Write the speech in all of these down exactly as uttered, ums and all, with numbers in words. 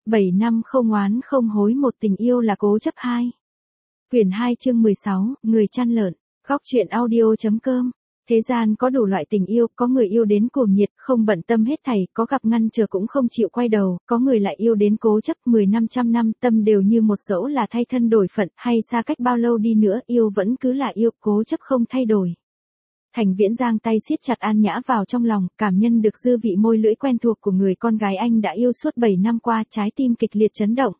bảy năm không oán không hối một tình yêu là cố chấp hai. Quyển hai chương mười sáu, người chăn lợn. Góc truyện audio chấm com. Thế gian có đủ loại tình yêu, có người yêu đến cuồng nhiệt, không bận tâm hết thảy, có gặp ngăn chờ cũng không chịu quay đầu, có người lại yêu đến cố chấp mười năm trăm năm, tâm đều như một dẫu là thay thân đổi phận, hay xa cách bao lâu đi nữa, yêu vẫn cứ là yêu, cố chấp không thay đổi. Thành Viễn giang tay siết chặt An Nhã vào trong lòng, cảm nhận được dư vị môi lưỡi quen thuộc của người con gái anh đã yêu suốt bảy năm qua, trái tim kịch liệt chấn động.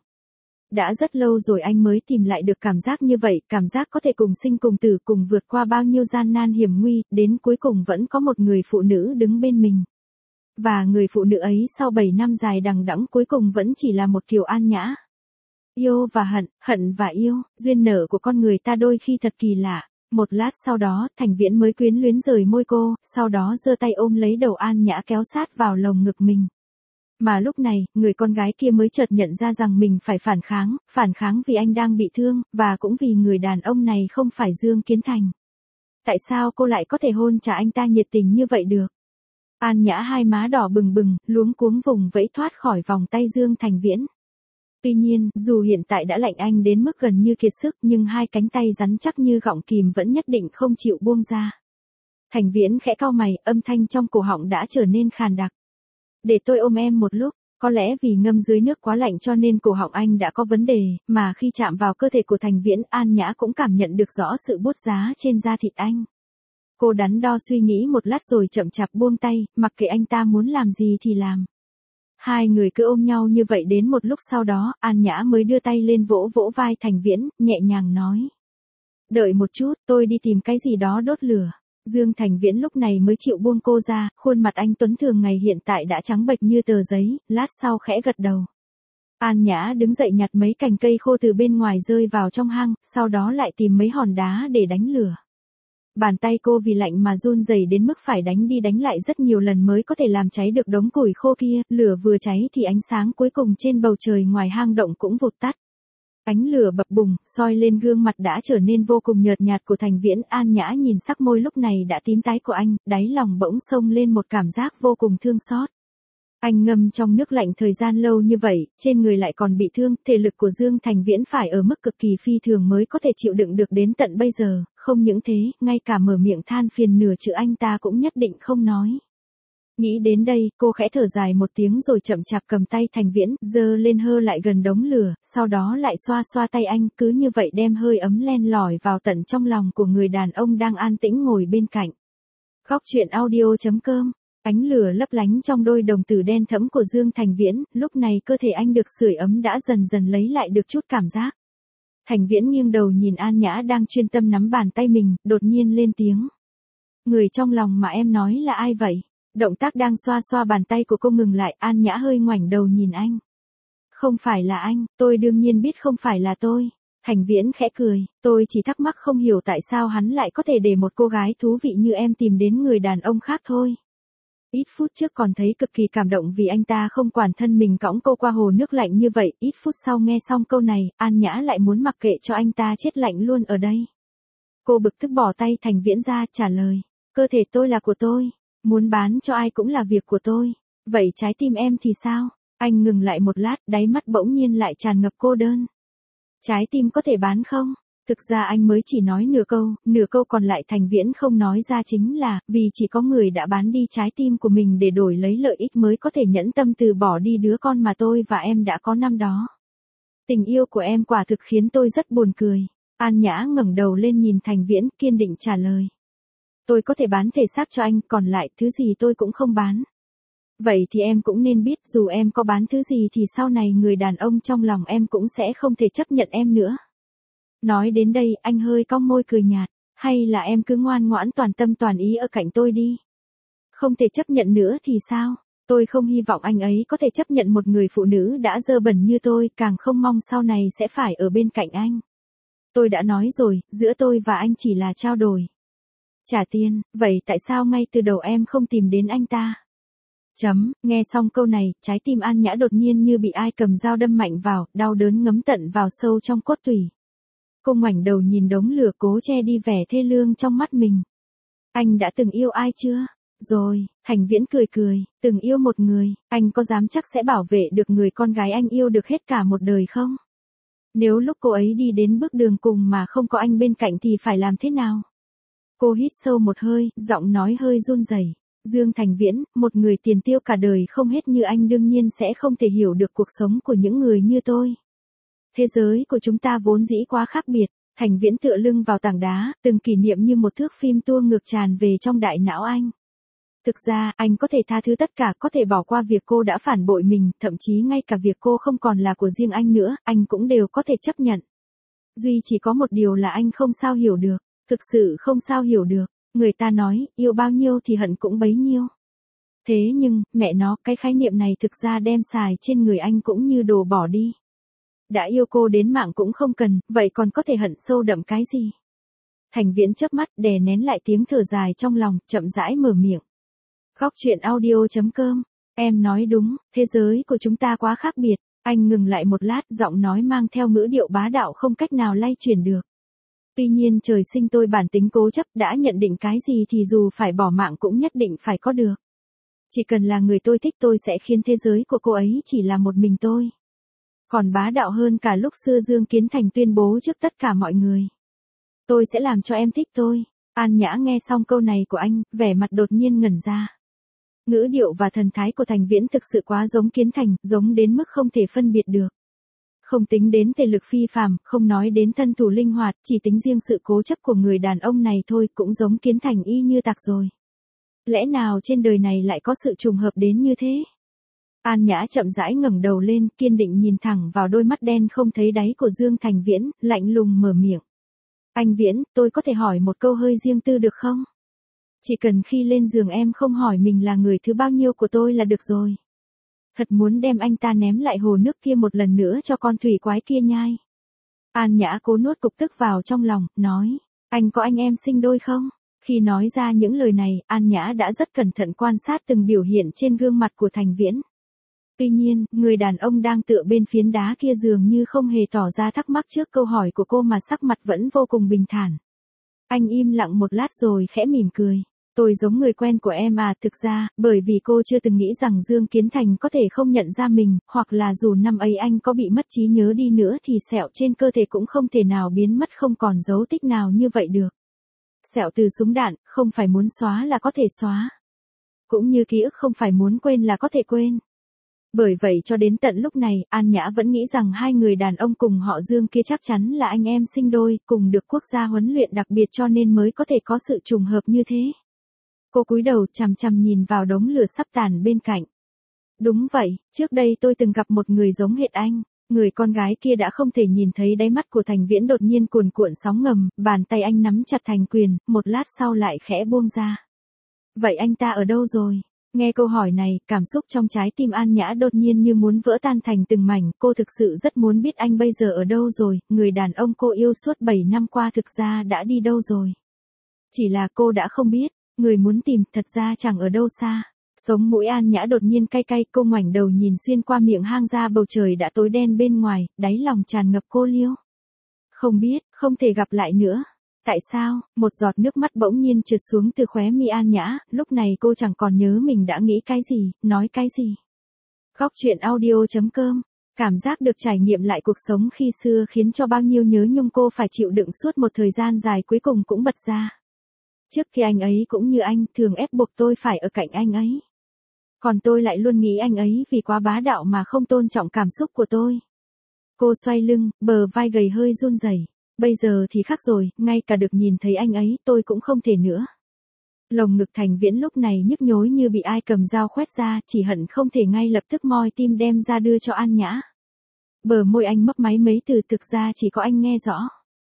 Đã rất lâu rồi anh mới tìm lại được cảm giác như vậy, cảm giác có thể cùng sinh cùng tử, cùng vượt qua bao nhiêu gian nan hiểm nguy, đến cuối cùng vẫn có một người phụ nữ đứng bên mình. Và người phụ nữ ấy sau bảy năm dài đằng đẵng cuối cùng vẫn chỉ là một Kiều An Nhã. Yêu và hận, hận và yêu, duyên nợ của con người ta đôi khi thật kỳ lạ. Một lát sau đó, Thành Viễn mới quyến luyến rời môi cô, sau đó giơ tay ôm lấy đầu An Nhã kéo sát vào lồng ngực mình. Mà lúc này, người con gái kia mới chợt nhận ra rằng mình phải phản kháng, phản kháng vì anh đang bị thương, và cũng vì người đàn ông này không phải Dương Kiến Thành. Tại sao cô lại có thể hôn trả anh ta nhiệt tình như vậy được? An Nhã hai má đỏ bừng bừng, luống cuống vùng vẫy thoát khỏi vòng tay Dương Thành Viễn. Tuy nhiên, dù hiện tại đã lạnh anh đến mức gần như kiệt sức, nhưng hai cánh tay rắn chắc như gọng kìm vẫn nhất định không chịu buông ra. Thành Viễn khẽ cau mày, âm thanh trong cổ họng đã trở nên khàn đặc. Để tôi ôm em một lúc, có lẽ vì ngâm dưới nước quá lạnh cho nên cổ họng anh đã có vấn đề, mà khi chạm vào cơ thể của Thành Viễn, An Nhã cũng cảm nhận được rõ sự buốt giá trên da thịt anh. Cô đắn đo suy nghĩ một lát rồi chậm chạp buông tay, mặc kệ anh ta muốn làm gì thì làm. Hai người cứ ôm nhau như vậy đến một lúc sau đó, An Nhã mới đưa tay lên vỗ vỗ vai Thành Viễn, nhẹ nhàng nói. Đợi một chút, tôi đi tìm cái gì đó đốt lửa. Dương Thành Viễn lúc này mới chịu buông cô ra, khuôn mặt anh tuấn thường ngày hiện tại đã trắng bệch như tờ giấy, lát sau khẽ gật đầu. An Nhã đứng dậy nhặt mấy cành cây khô từ bên ngoài rơi vào trong hang, sau đó lại tìm mấy hòn đá để đánh lửa. Bàn tay cô vì lạnh mà run rẩy đến mức phải đánh đi đánh lại rất nhiều lần mới có thể làm cháy được đống củi khô kia, lửa vừa cháy thì ánh sáng cuối cùng trên bầu trời ngoài hang động cũng vụt tắt. Ánh lửa bập bùng, soi lên gương mặt đã trở nên vô cùng nhợt nhạt của Thành Viễn. An Nhã nhìn sắc môi lúc này đã tím tái của anh, đáy lòng bỗng xông lên một cảm giác vô cùng thương xót. Anh ngâm trong nước lạnh thời gian lâu như vậy, trên người lại còn bị thương, thể lực của Dương Thành Viễn phải ở mức cực kỳ phi thường mới có thể chịu đựng được đến tận bây giờ, không những thế, ngay cả mở miệng than phiền nửa chữ anh ta cũng nhất định không nói. Nghĩ đến đây, cô khẽ thở dài một tiếng rồi chậm chạp cầm tay Thành Viễn, giơ lên hơ lại gần đống lửa, sau đó lại xoa xoa tay anh, cứ như vậy đem hơi ấm len lỏi vào tận trong lòng của người đàn ông đang an tĩnh ngồi bên cạnh. Góc truyện audio chấm com. Ánh lửa lấp lánh trong đôi đồng tử đen thẫm của Dương Thành Viễn, lúc này cơ thể anh được sưởi ấm đã dần dần lấy lại được chút cảm giác. Thành Viễn nghiêng đầu nhìn An Nhã đang chuyên tâm nắm bàn tay mình, đột nhiên lên tiếng. Người trong lòng mà em nói là ai vậy? Động tác đang xoa xoa bàn tay của cô ngừng lại, An Nhã hơi ngoảnh đầu nhìn anh. Không phải là anh, tôi đương nhiên biết không phải là tôi. Thành Viễn khẽ cười, tôi chỉ thắc mắc không hiểu tại sao hắn lại có thể để một cô gái thú vị như em tìm đến người đàn ông khác thôi. Ít phút trước còn thấy cực kỳ cảm động vì anh ta không quản thân mình cõng cô qua hồ nước lạnh như vậy, ít phút sau nghe xong câu này, An Nhã lại muốn mặc kệ cho anh ta chết lạnh luôn ở đây. Cô bực tức bỏ tay Thành Viễn ra, trả lời, cơ thể tôi là của tôi, muốn bán cho ai cũng là việc của tôi, vậy trái tim em thì sao? Anh ngừng lại một lát, đáy mắt bỗng nhiên lại tràn ngập cô đơn. Trái tim có thể bán không? Thực ra anh mới chỉ nói nửa câu, nửa câu còn lại Thành Viễn không nói ra chính là, vì chỉ có người đã bán đi trái tim của mình để đổi lấy lợi ích mới có thể nhẫn tâm từ bỏ đi đứa con mà tôi và em đã có năm đó. Tình yêu của em quả thực khiến tôi rất buồn cười. An Nhã ngẩng đầu lên nhìn Thành Viễn, kiên định trả lời. Tôi có thể bán thể xác cho anh, còn lại thứ gì tôi cũng không bán. Vậy thì em cũng nên biết dù em có bán thứ gì thì sau này người đàn ông trong lòng em cũng sẽ không thể chấp nhận em nữa. Nói đến đây, anh hơi cong môi cười nhạt, hay là em cứ ngoan ngoãn toàn tâm toàn ý ở cạnh tôi đi. Không thể chấp nhận nữa thì sao? Tôi không hy vọng anh ấy có thể chấp nhận một người phụ nữ đã dơ bẩn như tôi, càng không mong sau này sẽ phải ở bên cạnh anh. Tôi đã nói rồi, giữa tôi và anh chỉ là trao đổi. Trả tiền, vậy tại sao ngay từ đầu em không tìm đến anh ta? Chấm, nghe xong câu này, trái tim An Nhã đột nhiên như bị ai cầm dao đâm mạnh vào, đau đớn ngấm tận vào sâu trong cốt tủy. Cô ngoảnh đầu nhìn đống lửa cố che đi vẻ thê lương trong mắt mình. Anh đã từng yêu ai chưa? Rồi, Thành Viễn cười cười, từng yêu một người, anh có dám chắc sẽ bảo vệ được người con gái anh yêu được hết cả một đời không? Nếu lúc cô ấy đi đến bước đường cùng mà không có anh bên cạnh thì phải làm thế nào? Cô hít sâu một hơi, giọng nói hơi run rẩy. Dương Thành Viễn, một người tiền tiêu cả đời không hết như anh đương nhiên sẽ không thể hiểu được cuộc sống của những người như tôi. Thế giới của chúng ta vốn dĩ quá khác biệt. Thành Viễn tựa lưng vào tảng đá, từng kỷ niệm như một thước phim tua ngược tràn về trong đại não anh. Thực ra, anh có thể tha thứ tất cả, có thể bỏ qua việc cô đã phản bội mình, thậm chí ngay cả việc cô không còn là của riêng anh nữa, anh cũng đều có thể chấp nhận. Duy chỉ có một điều là anh không sao hiểu được, thực sự không sao hiểu được. Người ta nói, yêu bao nhiêu thì hận cũng bấy nhiêu. Thế nhưng, mẹ nó, cái khái niệm này thực ra đem xài trên người anh cũng như đồ bỏ đi. Đã yêu cô đến mạng cũng không cần, vậy còn có thể hận sâu đậm cái gì? Thành Viễn chớp mắt, đè nén lại tiếng thở dài trong lòng, chậm rãi mở miệng. Góc truyện audio chấm com, em nói đúng, thế giới của chúng ta quá khác biệt. Anh ngừng lại một lát, giọng nói mang theo ngữ điệu bá đạo không cách nào lay chuyển được. Tuy nhiên trời sinh tôi bản tính cố chấp, đã nhận định cái gì thì dù phải bỏ mạng cũng nhất định phải có được. Chỉ cần là người tôi thích tôi sẽ khiến thế giới của cô ấy chỉ là một mình tôi. Còn bá đạo hơn cả lúc xưa Dương Kiến Thành tuyên bố trước tất cả mọi người. Tôi sẽ làm cho em thích tôi. An Nhã nghe xong câu này của anh, vẻ mặt đột nhiên ngẩn ra. Ngữ điệu và thần thái của Thành Viễn thực sự quá giống Kiến Thành, giống đến mức không thể phân biệt được. Không tính đến thể lực phi phàm, không nói đến thân thủ linh hoạt, chỉ tính riêng sự cố chấp của người đàn ông này thôi cũng giống Kiến Thành y như tạc rồi. Lẽ nào trên đời này lại có sự trùng hợp đến như thế? An Nhã chậm rãi ngẩng đầu lên, kiên định nhìn thẳng vào đôi mắt đen không thấy đáy của Dương Thành Viễn, lạnh lùng mở miệng. Anh Viễn, tôi có thể hỏi một câu hơi riêng tư được không? Chỉ cần khi lên giường em không hỏi mình là người thứ bao nhiêu của tôi là được rồi. Thật muốn đem anh ta ném lại hồ nước kia một lần nữa cho con thủy quái kia nhai. An Nhã cố nuốt cục tức vào trong lòng, nói, anh có anh em sinh đôi không? Khi nói ra những lời này, An Nhã đã rất cẩn thận quan sát từng biểu hiện trên gương mặt của Thành Viễn. Tuy nhiên, người đàn ông đang tựa bên phiến đá kia dường như không hề tỏ ra thắc mắc trước câu hỏi của cô mà sắc mặt vẫn vô cùng bình thản. Anh im lặng một lát rồi khẽ mỉm cười. Tôi giống người quen của em à, thực ra, bởi vì cô chưa từng nghĩ rằng Dương Kiến Thành có thể không nhận ra mình, hoặc là dù năm ấy anh có bị mất trí nhớ đi nữa thì sẹo trên cơ thể cũng không thể nào biến mất không còn dấu tích nào như vậy được. Sẹo từ súng đạn, không phải muốn xóa là có thể xóa. Cũng như ký ức không phải muốn quên là có thể quên. Bởi vậy cho đến tận lúc này, An Nhã vẫn nghĩ rằng hai người đàn ông cùng họ Dương kia chắc chắn là anh em sinh đôi, cùng được quốc gia huấn luyện đặc biệt cho nên mới có thể có sự trùng hợp như thế. Cô cúi đầu chằm chằm nhìn vào đống lửa sắp tàn bên cạnh. Đúng vậy, trước đây tôi từng gặp một người giống hệt anh. Người con gái kia đã không thể nhìn thấy đáy mắt của Thành Viễn đột nhiên cuồn cuộn sóng ngầm, bàn tay anh nắm chặt thành quyền, một lát sau lại khẽ buông ra. Vậy anh ta ở đâu rồi? Nghe câu hỏi này, cảm xúc trong trái tim An Nhã đột nhiên như muốn vỡ tan thành từng mảnh, cô thực sự rất muốn biết anh bây giờ ở đâu rồi, người đàn ông cô yêu suốt bảy năm qua thực ra đã đi đâu rồi. Chỉ là cô đã không biết, người muốn tìm thật ra chẳng ở đâu xa. Sống mũi An Nhã đột nhiên cay cay, cô ngoảnh đầu nhìn xuyên qua miệng hang ra bầu trời đã tối đen bên ngoài, đáy lòng tràn ngập cô liêu. Không biết, không thể gặp lại nữa. Tại sao? Một giọt nước mắt bỗng nhiên trượt xuống từ khóe mi An Nhã, lúc này cô chẳng còn nhớ mình đã nghĩ cái gì, nói cái gì. Góc truyện audio chấm com, cảm giác được trải nghiệm lại cuộc sống khi xưa khiến cho bao nhiêu nhớ nhung cô phải chịu đựng suốt một thời gian dài cuối cùng cũng bật ra. Trước khi anh ấy cũng như anh, thường ép buộc tôi phải ở cạnh anh ấy. Còn tôi lại luôn nghĩ anh ấy vì quá bá đạo mà không tôn trọng cảm xúc của tôi. Cô xoay lưng, bờ vai gầy hơi run rẩy. Bây giờ thì khác rồi, ngay cả được nhìn thấy anh ấy, tôi cũng không thể nữa. Lồng ngực Thành Viễn lúc này nhức nhối như bị ai cầm dao khoét ra, chỉ hận không thể ngay lập tức moi tim đem ra đưa cho An Nhã. Bờ môi anh mấp máy mấy từ thực ra chỉ có anh nghe rõ.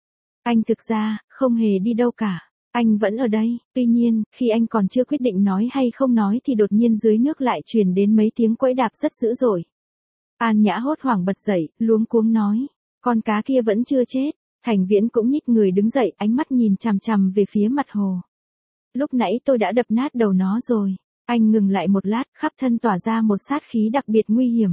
Anh thực ra, không hề đi đâu cả. Anh vẫn ở đây, tuy nhiên, khi anh còn chưa quyết định nói hay không nói thì đột nhiên dưới nước lại truyền đến mấy tiếng quẫy đạp rất dữ dội. An Nhã hốt hoảng bật dậy, luống cuống nói, con cá kia vẫn chưa chết. Thành Viễn cũng nhích người đứng dậy, ánh mắt nhìn chằm chằm về phía mặt hồ. Lúc nãy tôi đã đập nát đầu nó rồi. Anh ngừng lại một lát, khắp thân tỏa ra một sát khí đặc biệt nguy hiểm.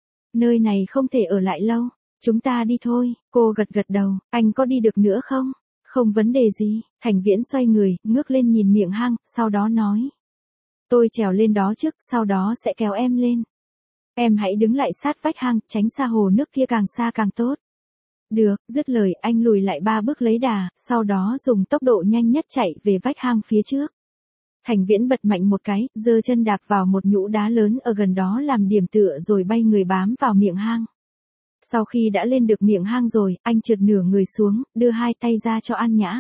Nơi này không thể ở lại lâu. Chúng ta đi thôi. Cô gật gật đầu, anh có đi được nữa không? Không vấn đề gì. Thành Viễn xoay người, ngước lên nhìn miệng hang, sau đó nói. Tôi trèo lên đó trước, sau đó sẽ kéo em lên. Em hãy đứng lại sát vách hang, tránh xa hồ nước kia càng xa càng tốt. Được, dứt lời anh lùi lại ba bước lấy đà, sau đó dùng tốc độ nhanh nhất chạy về vách hang phía trước. Thành Viễn bật mạnh một cái, giơ chân đạp vào một nhũ đá lớn ở gần đó làm điểm tựa rồi bay người bám vào miệng hang. Sau khi đã lên được miệng hang rồi, anh trượt nửa người xuống, đưa hai tay ra cho An Nhã.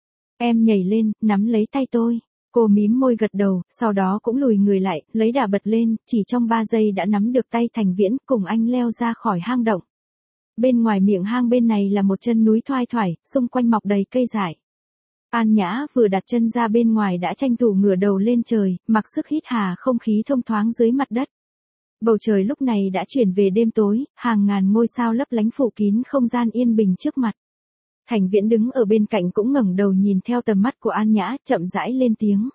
Em nhảy lên, nắm lấy tay tôi. Cô mím môi gật đầu, sau đó cũng lùi người lại, lấy đà bật lên, chỉ trong ba giây đã nắm được tay Thành Viễn, cùng anh leo ra khỏi hang động. Bên ngoài miệng hang bên này là một chân núi thoai thoải, xung quanh mọc đầy cây dại. An Nhã vừa đặt chân ra bên ngoài đã tranh thủ ngửa đầu lên trời, mặc sức hít hà không khí thông thoáng dưới mặt đất. Bầu trời lúc này đã chuyển về đêm tối, hàng ngàn ngôi sao lấp lánh phủ kín không gian yên bình trước mặt. Thành Viễn đứng ở bên cạnh cũng ngẩng đầu nhìn theo tầm mắt của An Nhã, chậm rãi lên tiếng.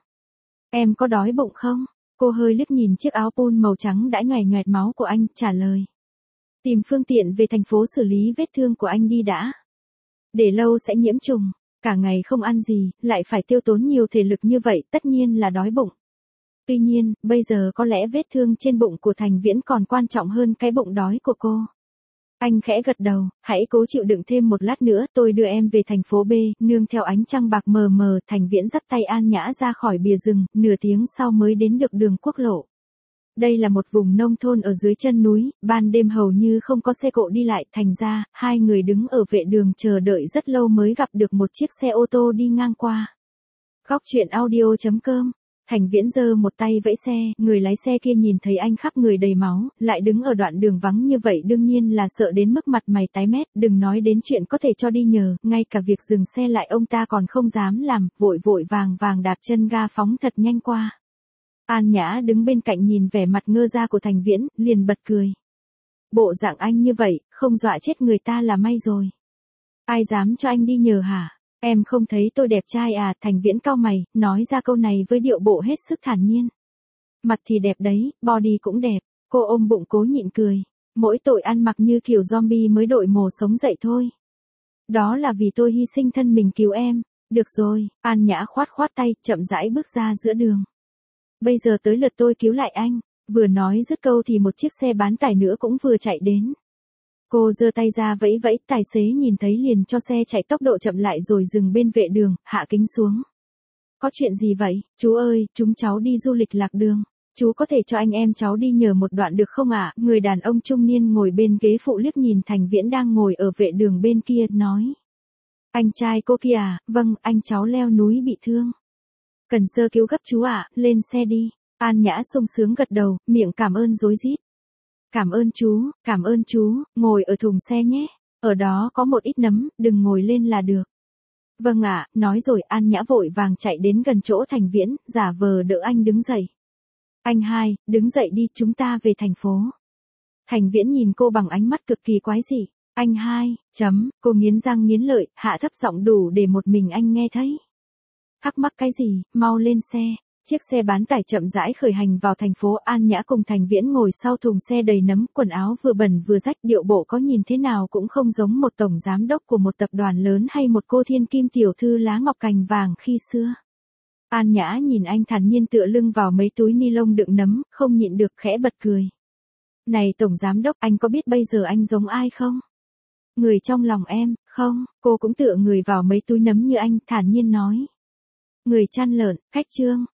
Em có đói bụng không? Cô hơi liếc nhìn chiếc áo pun màu trắng đã nhoẻn nhoẹt máu của anh, trả lời. Tìm phương tiện về thành phố xử lý vết thương của anh đi đã. Để lâu sẽ nhiễm trùng, cả ngày không ăn gì, lại phải tiêu tốn nhiều thể lực như vậy, tất nhiên là đói bụng. Tuy nhiên, bây giờ có lẽ vết thương trên bụng của Thành Viễn còn quan trọng hơn cái bụng đói của cô. Anh khẽ gật đầu, hãy cố chịu đựng thêm một lát nữa, tôi đưa em về thành phố B, nương theo ánh trăng bạc mờ mờ, Thành Viễn dắt tay An Nhã ra khỏi bìa rừng, nửa tiếng sau mới đến được đường quốc lộ. Đây là một vùng nông thôn ở dưới chân núi, ban đêm hầu như không có xe cộ đi lại, thành ra, hai người đứng ở vệ đường chờ đợi rất lâu mới gặp được một chiếc xe ô tô đi ngang qua. Góc truyện audio chấm com. Thành Viễn giơ một tay vẫy xe, người lái xe kia nhìn thấy anh khắp người đầy máu, lại đứng ở đoạn đường vắng như vậy đương nhiên là sợ đến mức mặt mày tái mét, đừng nói đến chuyện có thể cho đi nhờ, ngay cả việc dừng xe lại ông ta còn không dám làm, vội vội vàng vàng đạp chân ga phóng thật nhanh qua. An Nhã đứng bên cạnh nhìn vẻ mặt ngơ ra của Thành Viễn, liền bật cười. Bộ dạng anh như vậy, không dọa chết người ta là may rồi. Ai dám cho anh đi nhờ hả? Em không thấy tôi đẹp trai à? Thành Viễn cau mày, nói ra câu này với điệu bộ hết sức thản nhiên. Mặt thì đẹp đấy, body cũng đẹp. Cô ôm bụng cố nhịn cười. Mỗi tội ăn mặc như kiểu zombie mới đội mồ sống dậy thôi. Đó là vì tôi hy sinh thân mình cứu em. Được rồi, An Nhã khoát khoát tay, chậm rãi bước ra giữa đường. Bây giờ tới lượt tôi cứu lại anh. Vừa nói dứt câu thì một chiếc xe bán tải nữa cũng vừa chạy đến. Cô giơ tay ra vẫy vẫy, tài xế nhìn thấy liền cho xe chạy tốc độ chậm lại rồi dừng bên vệ đường, hạ kính xuống. Có chuyện gì vậy? Chú ơi, chúng cháu đi du lịch lạc đường. Chú có thể cho anh em cháu đi nhờ một đoạn được không ạ? À? Người đàn ông trung niên ngồi bên ghế phụ liếc nhìn Thành Viễn đang ngồi ở vệ đường bên kia, nói. Anh trai cô kia à? Vâng, anh cháu leo núi bị thương. Cần sơ cứu gấp chú ạ, à? Lên xe đi. An Nhã sung sướng gật đầu, miệng cảm ơn rối rít. Cảm ơn chú, cảm ơn chú, ngồi ở thùng xe nhé. Ở đó có một ít nấm, đừng ngồi lên là được. Vâng ạ, nói rồi An Nhã vội vàng chạy đến gần chỗ Thành Viễn, giả vờ đỡ anh đứng dậy. Anh hai, đứng dậy đi, chúng ta về thành phố. Thành Viễn nhìn cô bằng ánh mắt cực kỳ quái dị. Anh hai, chấm, cô nghiến răng nghiến lợi, hạ thấp giọng đủ để một mình anh nghe thấy. Thắc mắc cái gì, mau lên xe. Chiếc xe bán tải chậm rãi khởi hành vào thành phố. An Nhã cùng Thành Viễn ngồi sau thùng xe đầy nấm, quần áo vừa bẩn vừa rách, điệu bộ có nhìn thế nào cũng không giống một tổng giám đốc của một tập đoàn lớn hay một cô thiên kim tiểu thư lá ngọc cành vàng khi xưa. An Nhã nhìn anh thản nhiên tựa lưng vào mấy túi ni lông đựng nấm, không nhịn được khẽ bật cười. Này tổng giám đốc, anh có biết bây giờ anh giống ai không? Người trong lòng em, không, cô cũng tựa người vào mấy túi nấm như anh, thản nhiên nói. Người chăn lợn, khách trương.